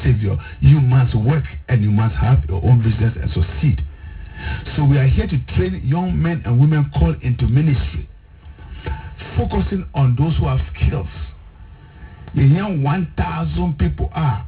Savior, you must work and you must have your own business and succeed. So we are here to train young men and women called into ministry, focusing on those who have skills. The young 1,000 people are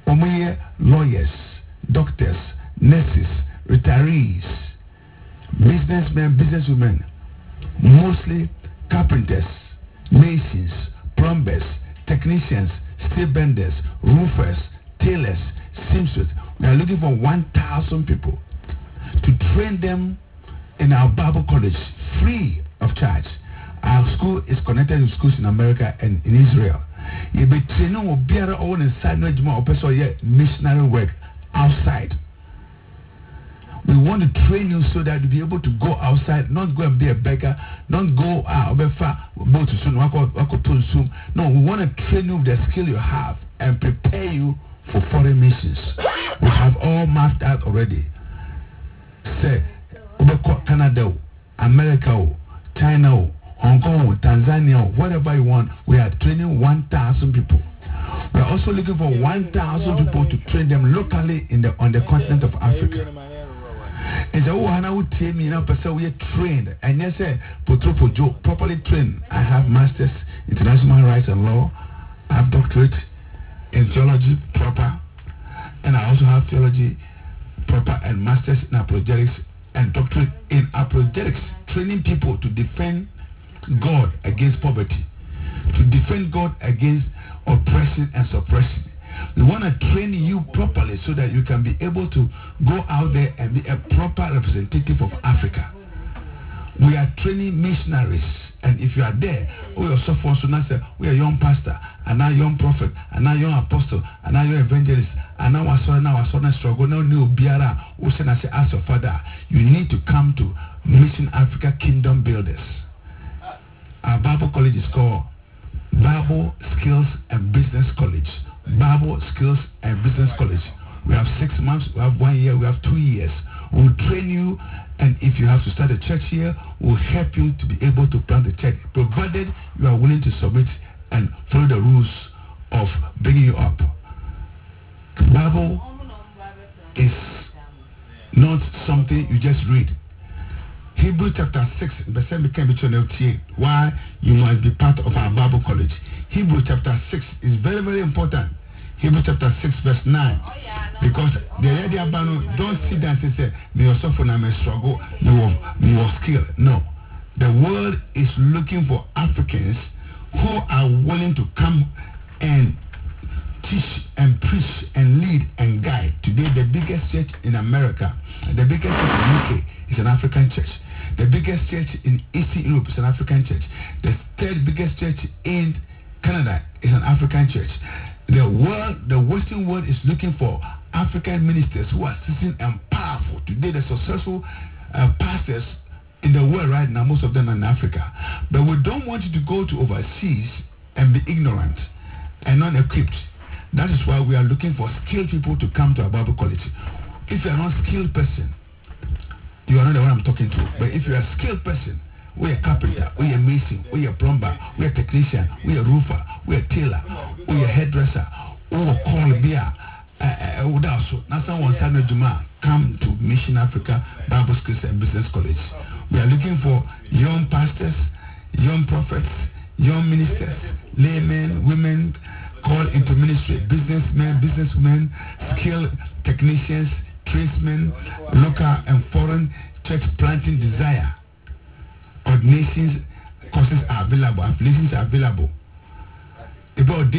lawyers, doctors, nurses, retirees, businessmen, businesswomen, mostly carpenters, masons, plumbers, technicians, steel benders, roofers, tailors, seamsters. We are looking for 1,000 people to train them in our Bible college free of charge. Our school is connected to schools in America and in Israel. You be training will be our own inside missionary work outside. We want to train you so that you'll be able to go outside, not go and be a beggar, not go to soon. No, we want to train you with the skill you have and prepare you for foreign missions. We have all mapped out already. Say Canada, America, China, Hong Kong, Tanzania, whatever you want. We are training 1,000 people. We are also looking for 1,000 people to train them locally on the continent of Africa. And so Hana would tell me now, person we are trained. And yes, properly trained. I have masters international rights and law. I have doctorate in theology proper, and I also have theology proper and masters in apologetics and doctorate in apologetics, training people to defend God against poverty, to defend God against oppression and suppression. We want to train you properly so that you can be able to go out there and be a proper representative of Africa. We are training missionaries, and if you are there, we are so far, so now say we are young pastor, and now young prophet, and now young apostle, and now young evangelist, and now our son struggle, now new biara, who send us as your father. You need to come to Mission Africa Kingdom Builders. Our Bible college is called Bible Skills and Business College. Bible Skills and Business College. We have 6 months, we have 1 year, we have 2 years. We'll train you, and if you have to start a church here, we'll help you to be able to plant a church, provided you are willing to submit and follow the rules of bringing you up. The Bible is not something you just read. Hebrews chapter 6, why you must be part of our Bible college. Hebrews chapter 6 is very, very important. Hebrews chapter 6 verse 9. Because the idea don't sit down and say, me yourself when I'm a struggle, me of skill. No. The world is looking for Africans who are willing to come and teach and preach and lead and guide. Today the biggest church in America, the biggest church in UK is an African church. The biggest church in Eastern Europe is an African church. The third biggest church in Canada is an African church. The Western world is looking for African ministers who are seasoned and powerful. Today, the successful pastors in the world right now, most of them are in Africa. But we don't want you to go to overseas and be ignorant and not equipped. That is why we are looking for skilled people to come to our Bible college. If you are not a skilled person, you are not the one I'm talking to. But if you are a skilled person, we are a carpenter, we are a mason, we are a plumber, we are a technician, we are a roofer, we are a tailor, we are a hairdresser, we are call beer. Come to Mission Africa Bible Skills and Business College. We are looking for young pastors, young prophets, young ministers, laymen, women called into ministry, businessmen, businesswomen, skilled technicians, tradesmen, local and foreign, church planting desire. Ordinations courses are available, affiliations are available. About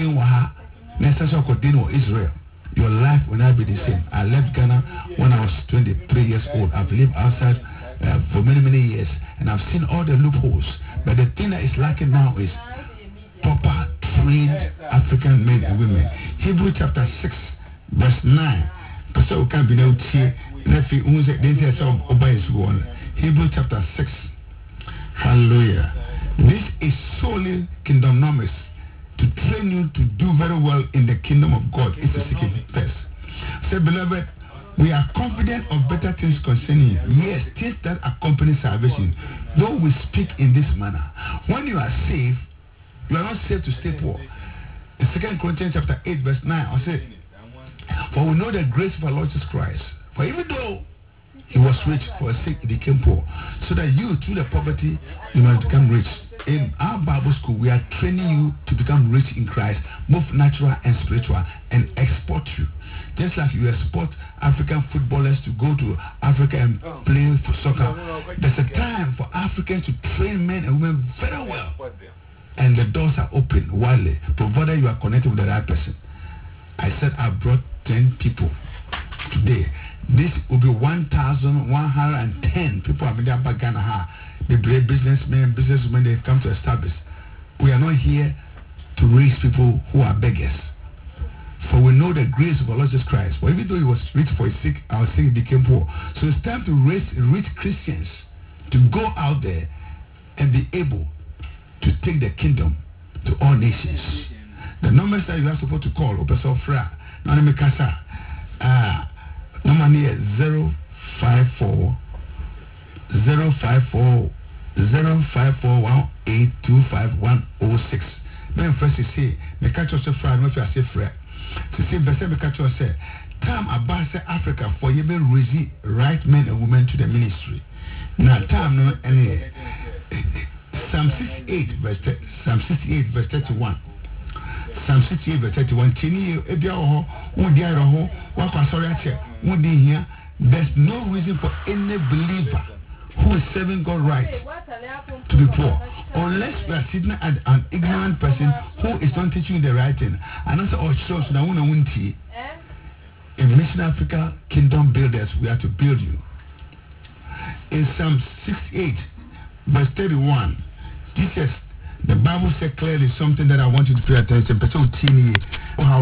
Israel, your life will not be the same. I left Ghana when I was 23 years old. I've lived outside for many, many years, and I've seen all the loopholes. But the thing that is lacking now is proper trained African men and women. Hebrews chapter 6 verse 9. Pastor can be now here. Hebrews chapter 6. Hallelujah. This is solely kingdomnomics, to train you to do very well in the kingdom of God if you seek it first. Say, beloved, we are confident of better things concerning you. Yes, things that accompany salvation. Though we speak in this manner, when you are saved, you are not saved to stay poor. In 2 Corinthians chapter 8 verse 9, I say, For we know the grace of our Lord Jesus Christ. For even though he was rich, for a sake he became poor, so that you, through the poverty, you might become rich. In our Bible school, we are training you to become rich in Christ, both natural and spiritual, and export you. Just like you export African footballers to go to Africa and play for soccer, there's a time for Africans to train men and women very well. And the doors are open widely, provided you are connected with the right person. I said I brought 10 people today. This will be 1,110 people have been there back Ghana. The brave businessmen, businesswomen, they've come to establish. We are not here to raise people who are beggars. For we know the grace of our Lord Jesus Christ. For even though he was rich for his sake, our sake he became poor. So it's time to raise rich Christians to go out there and be able to take the kingdom to all nations. The numbers that you are supposed to call, Opesofra, Nanimikasa, number here 054 05418251106. Then first you say, me catch yourself friend, if you say friend. To say, best me catch yourself. Time about say Africa for you be raising right men and women to the ministry. Now time no any Psalm 68 verse 31. Psalm 68 verse 31. Chini ebia ho, wodi ara ho, wa kwasori ache, wodi here. There's no reason for any believer who is serving God right to be poor, unless you are sitting at an ignorant person who is not teaching you the right thing. And also, oh, so now in Mission Africa Kingdom Builders, we have to build you. In Psalm 68 verse 31, this is the Bible said clearly something that I want you to pay attention.